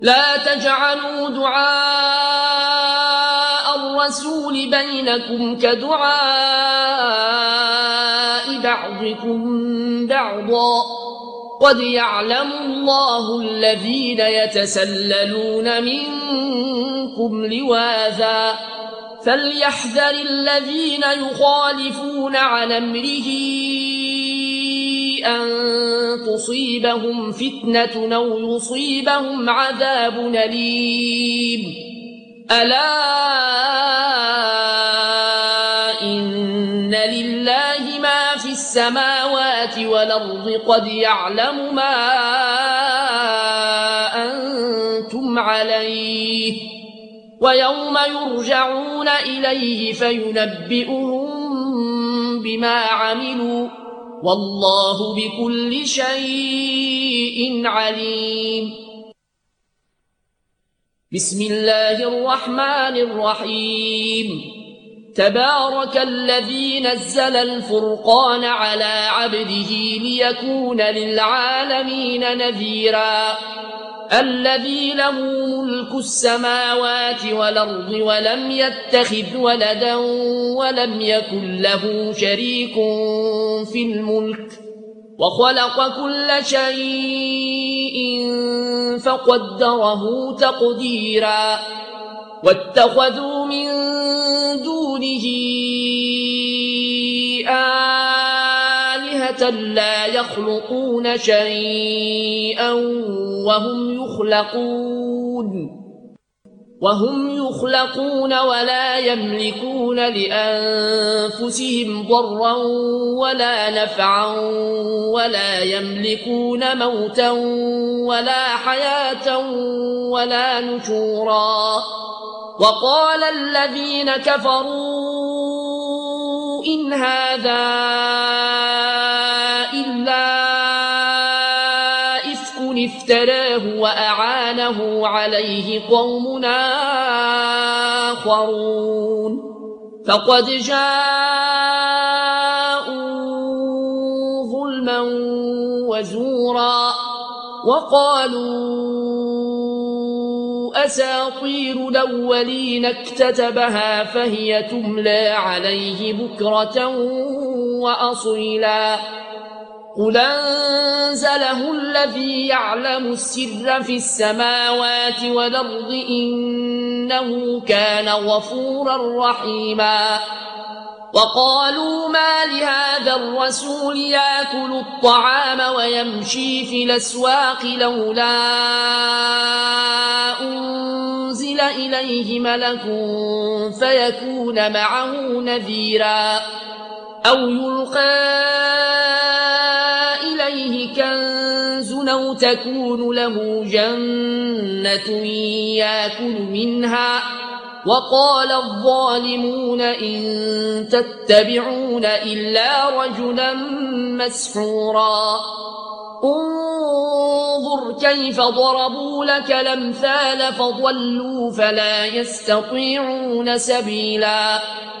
لا تجعلوا دعاء الرسول بينكم كدعاء بعضكم بعضا قد يعلم الله الذين يتسللون منكم لواذا فليحذر الذين يخالفون عن أمره أن تصيبهم فتنة أو يصيبهم عذاب أليم ألا إن لله ما في السماوات والأرض قد يعلم ما أنتم عليه ويوم يرجعون إليه فينبئهم بما عملوا والله بكل شيء عليم. بسم الله الرحمن الرحيم. تبارك الذي نزل الفرقان على عبده ليكون للعالمين نذيرا الذي له ملك السماوات والأرض ولم يتخذ ولدا ولم يكن له شريك في الملك وخلق كل شيء فقدره تقديرا واتخذوا من دونه آلهة لا يخلقون شيئا وهم يخلقون ولا يملكون لأنفسهم ضرا ولا نفعا ولا يملكون موتا ولا حياة ولا نشورا وقال الذين كفروا إن هذا إلا إفك افتراه وأعانه عليه قوم آخرون فقد جاءوا ظلما وزورا وقالوا أساطير الأولين اكتتبها فهي تملى عليه بكرة وأصيلا قل أنزله الذي يعلم السر في السماوات والأرض إنه كان غفورا رحيما وقالوا ما لهذا الرسول يأكل الطعام ويمشي في الأسواق لولا أنزل إليه ملك فيكون معه نذيرا أو يلقى إليه كنز أو تكون له جنة يأكل منها وقال الظالمون إن تتبعون إلا رجلا مسحورا انظر كيف ضربوا لك الأمثال فضلوا فلا يستطيعون سبيلا